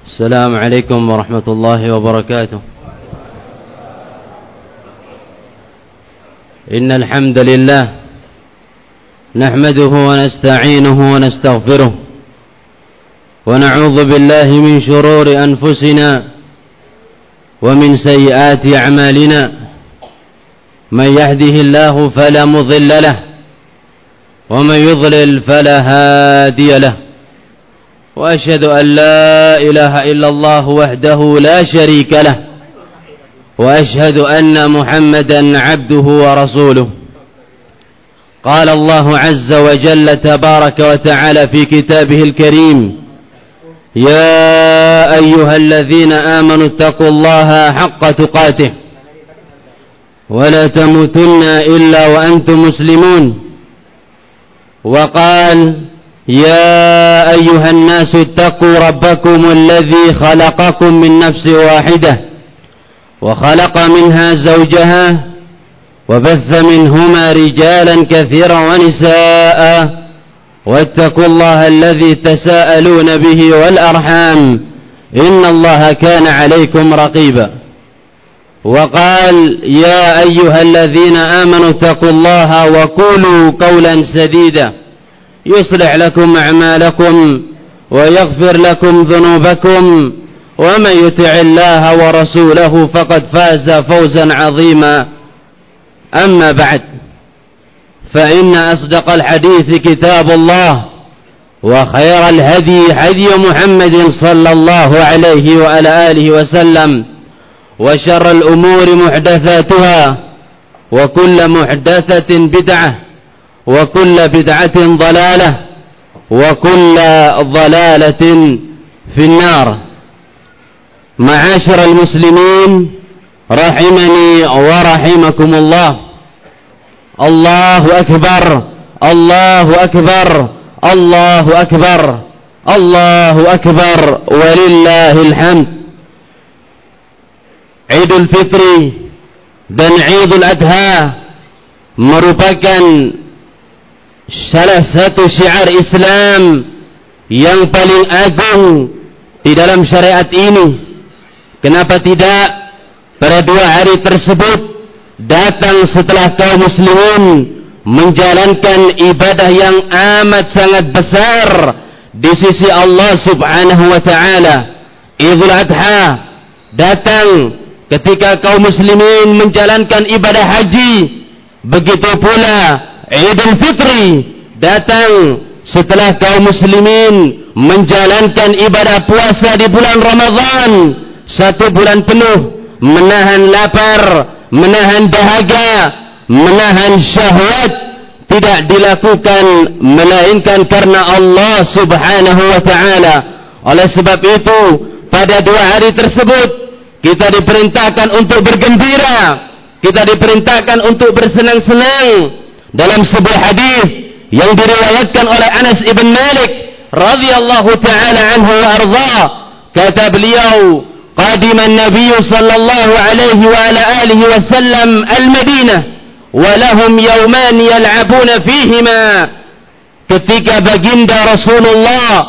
السلام عليكم ورحمة الله وبركاته. إن الحمد لله نحمده ونستعينه ونستغفره ونعوذ بالله من شرور أنفسنا ومن سيئات أعمالنا. من يهده الله فلا مضل له ومن يضلل فلا هادي له، وأشهد أن لا إله إلا الله وحده لا شريك له، وأشهد أن محمدا عبده ورسوله. قال الله عز وجل تبارك وتعالى في كتابه الكريم: يا أيها الذين آمنوا اتقوا الله حق تقاته ولا تموتن إلا وأنتم مسلمون. وقال: يا أيها الناس اتقوا ربكم الذي خلقكم من نفس واحدة وخلق منها زوجها وبث منهما رجالا كثيرا ونساء واتقوا الله الذي تساءلون به والأرحام إن الله كان عليكم رقيبا. وقال: يا أيها الذين آمنوا اتقوا الله وقولوا قولا سديدا يصلح لكم أعمالكم ويغفر لكم ذنوبكم، ومن يطع الله ورسوله فقد فاز فوزا عظيما. أما بعد، فإن أصدق الحديث كتاب الله، وخير الهدي هدي محمد صلى الله عليه وعلى آله وسلم، وشر الأمور محدثاتها، وكل محدثة بدعة، وكل بدعة ضلالة، وكل ضلالة في النار. معاشر المسلمين رحمني ورحمكم الله، الله أكبر الله أكبر الله أكبر الله أكبر ولله الحمد. Idul Fitri dan Idul Adha merupakan salah satu syiar Islam yang paling agung di dalam syariat ini. Kenapa tidak pada dua hari tersebut datang setelah kaum muslimin menjalankan ibadah yang amat sangat besar di sisi Allah Subhanahu wa taala. Idul Adha datang ketika kaum muslimin menjalankan ibadah haji. Begitu pula Idul Fitri datang setelah kaum muslimin menjalankan ibadah puasa di bulan Ramadan, 1 bulan penuh, menahan lapar, menahan dahaga, menahan syahwat, tidak dilakukan melainkan karena Allah Subhanahu wa taala. Oleh sebab itu, pada 2 hari tersebut kita diperintahkan untuk bergembira, kita diperintahkan untuk bersenang-senang. Dalam sebuah hadis yang diriwayatkan oleh Anas ibn Malik radhiyallahu taala anhu wa arda, kata beliau, qadima an-nabiy sallallahu alaihi wa ala alihi wasallam al-Madinah wa lahum yawman yal'abuna fihima. Ketika baginda Rasulullah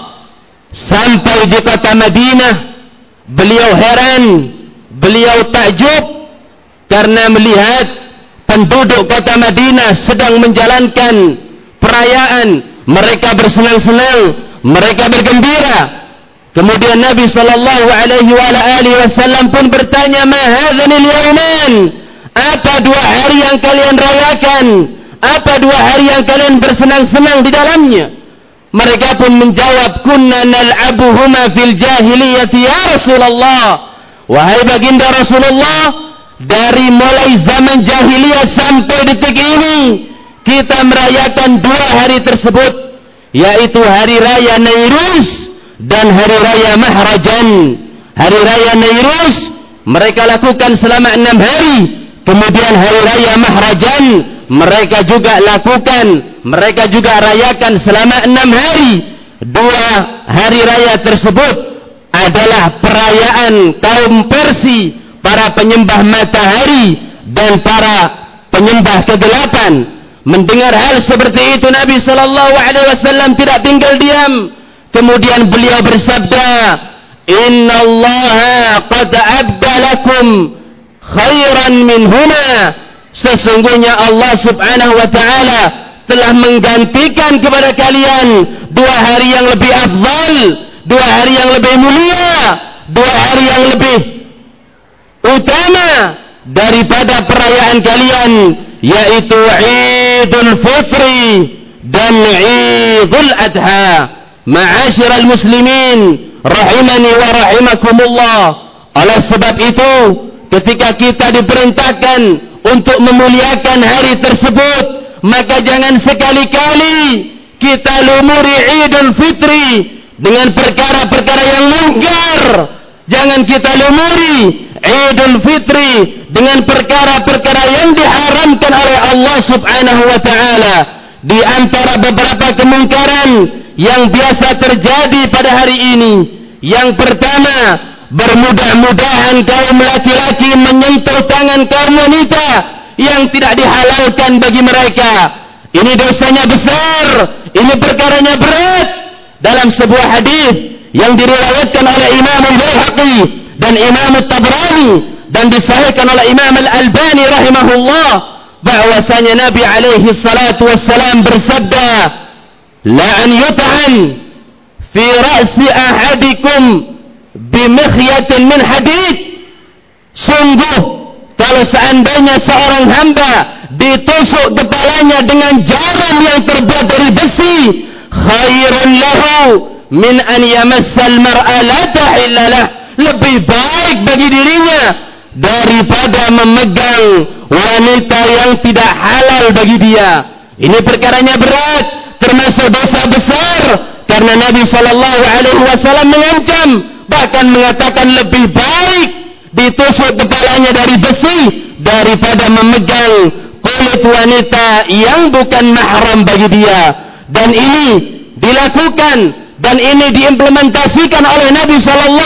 sampai di kota Madinah, beliau heran, beliau takjub karena melihat penduduk kota Madinah sedang menjalankan perayaan, mereka bersenang-senang, mereka bergembira. Kemudian Nabi sallallahu alaihi wasallam pun bertanya, "Ma hadzanil yawman?" Apa 2 hari yang kalian rayakan? Apa 2 hari yang kalian bersenang-senang di dalamnya? Mereka pun menjawab, "Kunna nal'abuhuma fil jahiliyati ya Rasulullah." Wahai baginda Rasulullah, dari mulai zaman jahiliyah sampai detik ini kita merayakan 2 hari tersebut, yaitu hari raya Nairuz dan hari raya Mahrajan. Hari raya Nairuz mereka lakukan selama 6 hari, kemudian hari raya Mahrajan mereka juga lakukan, mereka juga rayakan selama 6 hari. 2 hari raya tersebut adalah perayaan kaum Persia, para penyembah matahari dan para penyembah kegelapan. Mendengar hal seperti itu, Nabi sallallahu alaihi wasallam tidak tinggal diam. Kemudian beliau bersabda, innallaha qad abdalakum khairan minhuma, sesungguhnya Allah subhanahu wa ta'ala telah menggantikan kepada kalian 2 hari yang lebih afdal, 2 hari yang lebih mulia, 2 hari yang lebih utama daripada perayaan kalian, yaitu Idul Fitri dan Idul Adha. Ma'asyiral muslimin rahimani wa rahimakumullah. Oleh sebab itu, ketika kita diperintahkan untuk memuliakan hari tersebut, maka jangan sekali-kali kita lumuri Idul Fitri dengan perkara-perkara yang mungkar. Jangan kita lumuri Idul Fitri dengan perkara-perkara yang diharamkan oleh Allah subhanahu wa ta'ala. Di antara beberapa kemungkaran yang biasa terjadi pada hari ini, yang pertama, bermudah-mudahan kaum laki-laki menyentuh tangan kaum wanita yang tidak dihalalkan bagi mereka. Ini dosanya besar, ini perkaranya berat. Dalam sebuah hadis yang diriwayatkan oleh Imam Al-Baihaqi dan Imam At-Tabrani dan disahihkan oleh Imam Al-Albani rahimahullah, bahwasanya Nabi alaihi salatu wassalam bersabda, la an yut'an fi ra'si ahadikum bimikhyatin min hadid. Sungguh, kalau seandainya seorang hamba ditusuk kepalanya dengan jarum yang terbuat dari besi, khairun lahu min an yamassal mar'a la tahillalah, lebih baik bagi dirinya daripada memegang wanita yang tidak halal bagi dia. Ini perkaranya berat, termasuk dosa besar, karena Nabi SAW mengancam, bahkan mengatakan lebih baik ditusuk kepalanya dari besi daripada memegang kulit wanita yang bukan mahram bagi dia. Dan ini dilakukan dan ini diimplementasikan oleh Nabi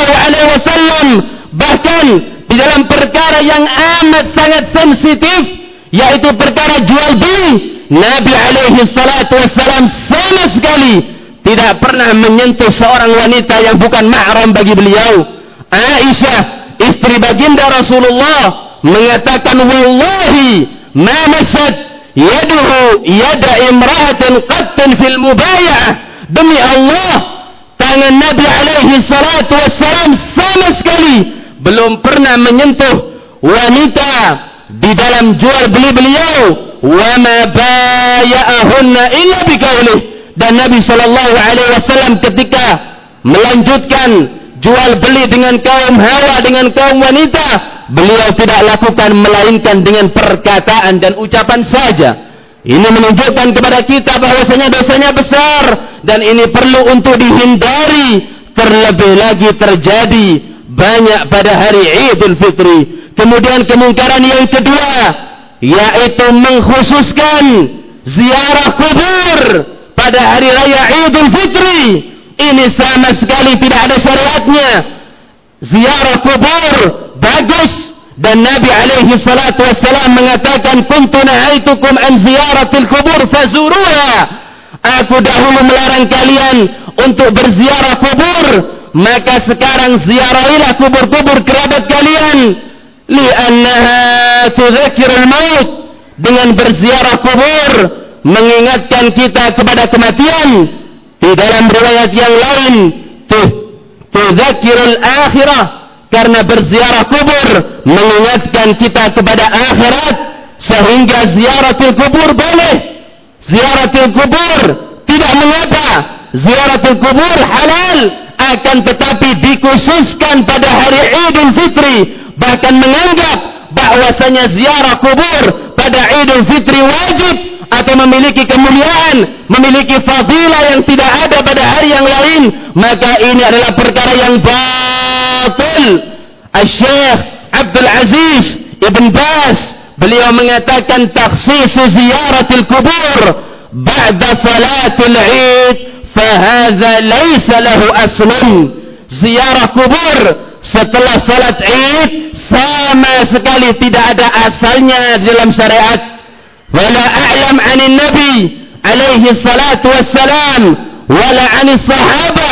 SAW, bahkan di dalam perkara yang amat sangat sensitif, yaitu perkara jual beli. Nabi alaihi salatu wassalam sama sekali tidak pernah menyentuh seorang wanita yang bukan mahram bagi beliau. Aisyah, istri baginda Rasulullah, mengatakan, wallahi ma masad yaduhu yada imra'atin qattun fil mubaya'ah. Demi Allah, tangan Nabi alaihi salatu wassalam sama sekali belum pernah menyentuh wanita di dalam jual beli beliau. Wa ma baya'ahunna illa biqaulih. Dan Nabi SAW ketika melanjutkan jual beli dengan kaum hawa, dengan kaum wanita, beliau tidak lakukan melainkan dengan perkataan dan ucapan saja. Ini menunjukkan kepada kita bahwasanya dosanya besar dan ini perlu untuk dihindari, terlebih lagi terjadi banyak pada hari Idul Fitri. Kemudian kemungkaran yang kedua, yaitu mengkhususkan ziarah kubur pada hari raya Idul Fitri. Ini sama sekali tidak ada syariatnya. Ziarah kubur bagus, dan Nabi alaihi salatu wassalam mengatakan, kuntu nahaitukum an ziyaratil kubur fazuruha. Aku dahulu melarang kalian untuk berziarah kubur, maka sekarang ziarahilah kubur-kubur kerabat kalian. Li'annaha tudzakirul maut. Dengan berziarah kubur mengingatkan kita kepada kematian. Di dalam riwayat yang lain, tudzakirul akhirah, karena berziarah kubur mengingatkan kita kepada akhirat, sehingga ziaratul kubur boleh, ziaratul kubur tidak mengapa, ziaratul kubur halal, akan tetapi dikhususkan pada hari Idul Fitri, bahkan menganggap bahwasanya ziarah kubur pada Idul Fitri wajib atau memiliki kemuliaan, memiliki fadilah yang tidak ada pada hari yang lain, maka ini adalah perkara yang batil. Asy-Syaikh Abdul Aziz Ibn Baz, beliau mengatakan, takhsisu ziyaratil kubur ba'da salatil Id fahadha laysa lahu aslun. Ziarah kubur setelah salat Id sama sekali tidak ada asalnya dalam syariat. Wala a'lam 'anil nabi alaihi salatu wassalam wala 'anil sahabah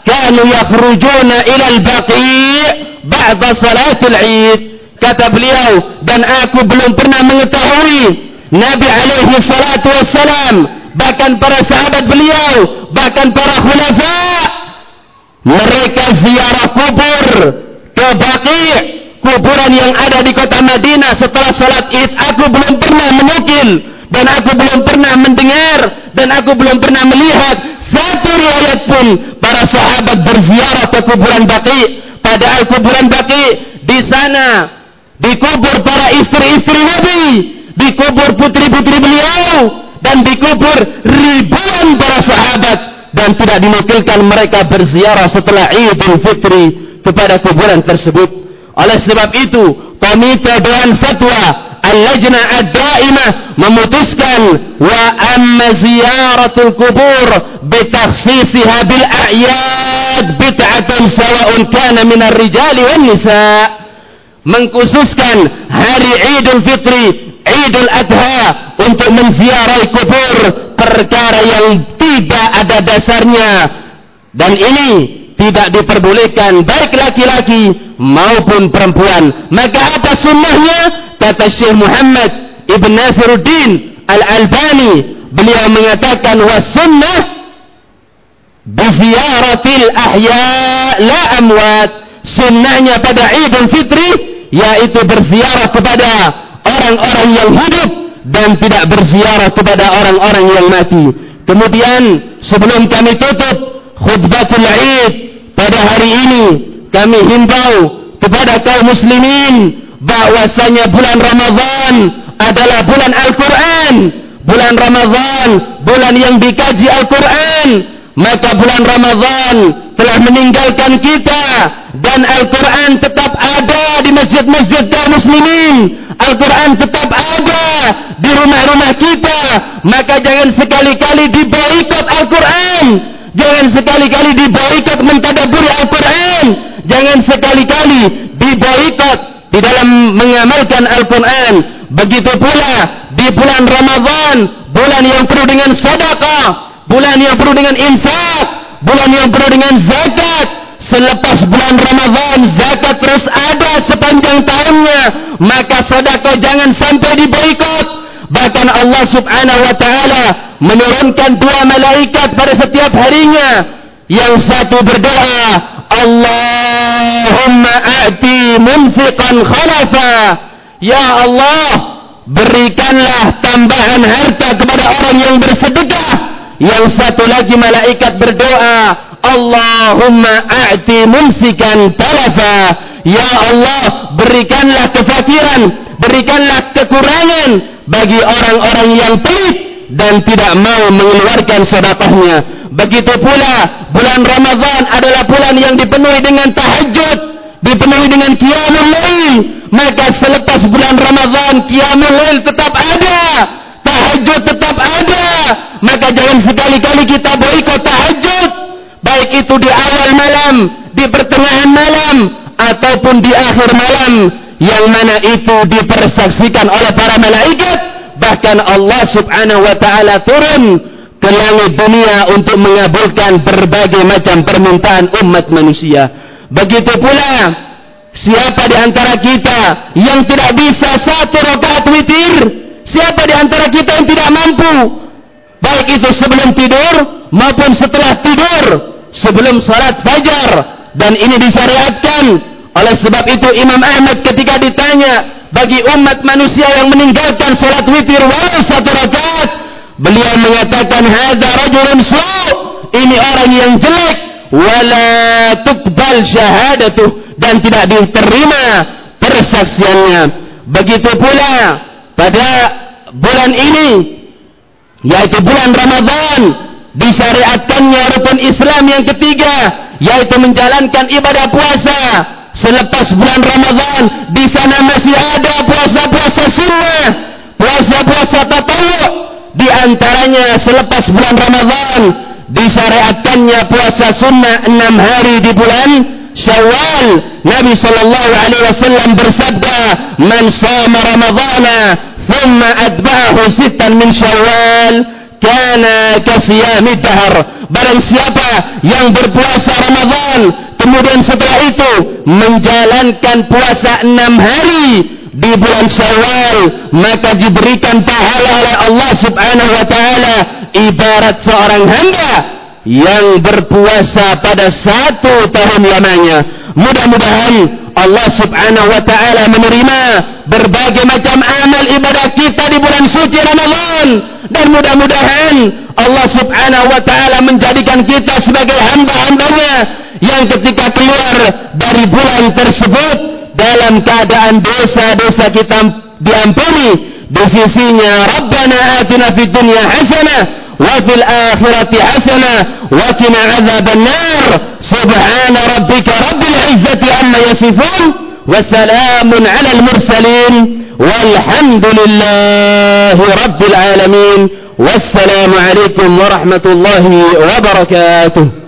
kanu yakhrujuna ila al-baqi' ba'da salatul Id. Kata beliau, dan aku belum pernah mengetahui Nabi alaihi salatu wassalam, bahkan para sahabat beliau, bahkan para khulafa, mereka ziarah kubur ke Baqi', kuburan yang ada di kota Madinah setelah salat Id. Aku belum pernah menukil, dan aku belum pernah mendengar, dan aku belum pernah melihat satu riwayat pun para sahabat berziarah ke kuburan Baqi'. Padahal kuburan Baqi', di sana dikubur para istri-istri Nabi, dikubur putri-putri beliau, dan dikubur ribuan para sahabat, dan tidak dinukilkan mereka berziarah setelah Idul Fitri kepada kuburan tersebut. Oleh sebab itu, Komite Dewan Fatwa Al-Lajnah Ad-Daimah memutuskan, wa amma ziyaratul kubur bitakhsisiha bil a'yad bid'atun sawa'un kana minar rijali wan nisa'. Mengkhususkan hari Idul Fitri, Idul Adha untuk menziarahi kubur perkara yang tidak ada dasarnya, dan ini tidak diperbolehkan baik laki-laki maupun perempuan. Maka apa sunnahnya? Kata Syekh Muhammad Ibn Nasiruddin Al-Albani, beliau mengatakan, wa sunnah biziyaratil ahya la amwat. Sunnahnya pada Idul Fitri yaitu berziarah kepada orang-orang yang hidup dan tidak berziarah kepada orang-orang yang mati. Kemudian sebelum kami tutup khutbatul Id pada hari ini, kami himbau kepada kaum muslimin bahwasanya bulan Ramadan adalah bulan Al-Quran. Bulan Ramadan, bulan yang dikaji Al-Quran. Maka bulan Ramadan telah meninggalkan kita, dan Al-Quran tetap ada di masjid-masjid kaum muslimin. Al-Quran tetap ada di rumah-rumah kita. Maka jangan sekali-kali diboikot Al-Quran, jangan sekali-kali diboikot mentadaburi Al-Quran, jangan sekali-kali diboikot di dalam mengamalkan Al-Quran. Begitu pula di bulan Ramadan, bulan yang penuh dengan sedekah, bulan yang penuh dengan infak, bulan yang penuh dengan zakat. Selepas bulan Ramadan, zakat terus ada sepanjang tahunnya. Maka sedekah jangan sampai diboikot. Bahkan Allah subhanahu wa ta'ala menurunkan 2 malaikat pada setiap harinya. Yang satu berdoa, Allahumma a'ti munfiqan khalafa. Ya Allah, berikanlah tambahan harta kepada orang yang bersedekah. Yang satu lagi malaikat berdoa, Allahumma a'ti mumsikan talafa. Ya Allah, berikanlah kefakiran, berikanlah kekurangan bagi orang-orang yang pelit dan tidak mau mengeluarkan sedekahnya. Begitu pula bulan Ramadan adalah bulan yang dipenuhi dengan tahajud, dipenuhi dengan qiyamul lail. Maka selepas bulan Ramadan, qiyamul lail tetap ada, tahajud tetap ada. Maka jangan sekali-kali kita boikot tahajud, baik itu di awal malam, di pertengahan malam, ataupun di akhir malam, yang mana itu dipersaksikan oleh para malaikat. Bahkan Allah subhanahu wa ta'ala turun ke langit dunia untuk mengabulkan berbagai macam permintaan umat manusia. Begitu pula, siapa di antara kita yang tidak bisa 1 rakaat witir? Siapa di antara kita yang tidak mampu? Baik itu sebelum tidur maupun setelah tidur, sebelum salat fajar. Dan ini disyariatkan. Oleh sebab itu Imam Ahmad ketika ditanya bagi umat manusia yang meninggalkan salat witir walau 1 rakaat, beliau mengatakan, hadza rajulun su', ini orang yang jelek, wala tuqbal syahadatuh, dan tidak diterima persaksiannya. Begitu pula pada bulan ini, yaitu bulan Ramadan, disyariatkannya rukun Islam yang ketiga, yaitu menjalankan ibadah puasa. Selepas bulan Ramadan, di sana masih ada puasa-puasa sunnah, puasa-puasa tatawwu. Di antaranya selepas bulan Ramadan disyariatkannya puasa sunnah 6 hari di bulan Syawal. Nabi sallallahu alaihi wasallam bersabda, "Man shama Ramadhana thumma atba'ahu 6 min Syawal kana kasiyami dahr." barang siapa yang berpuasa Ramadan kemudian setelah itu menjalankan puasa 6 hari di bulan Syawal, maka diberikan pahala oleh Allah Subhanahu wa taala ibarat seorang hamba yang berpuasa pada 1 tahun lamanya. Mudah-mudahan Allah Subhanahu wa taala menerima berbagai macam amal ibadah kita di bulan suci Ramadan, dan mudah-mudahan Allah Subhanahu wa taala menjadikan kita sebagai hamba-hambanya yang ketika keluar dari bulan tersebut dalam keadaan dosa-dosa kita diampuni di sisinya. Rabbana atina fid dunya hasanah wa fil akhirati hasanah wa qina adzabannar. Subhana rabbika rabbil izzati amma yasifun wa salamun 'alal mursalin walhamdulillahi rabbil alamin. Wassalamu alaikum warahmatullahi wabarakatuh.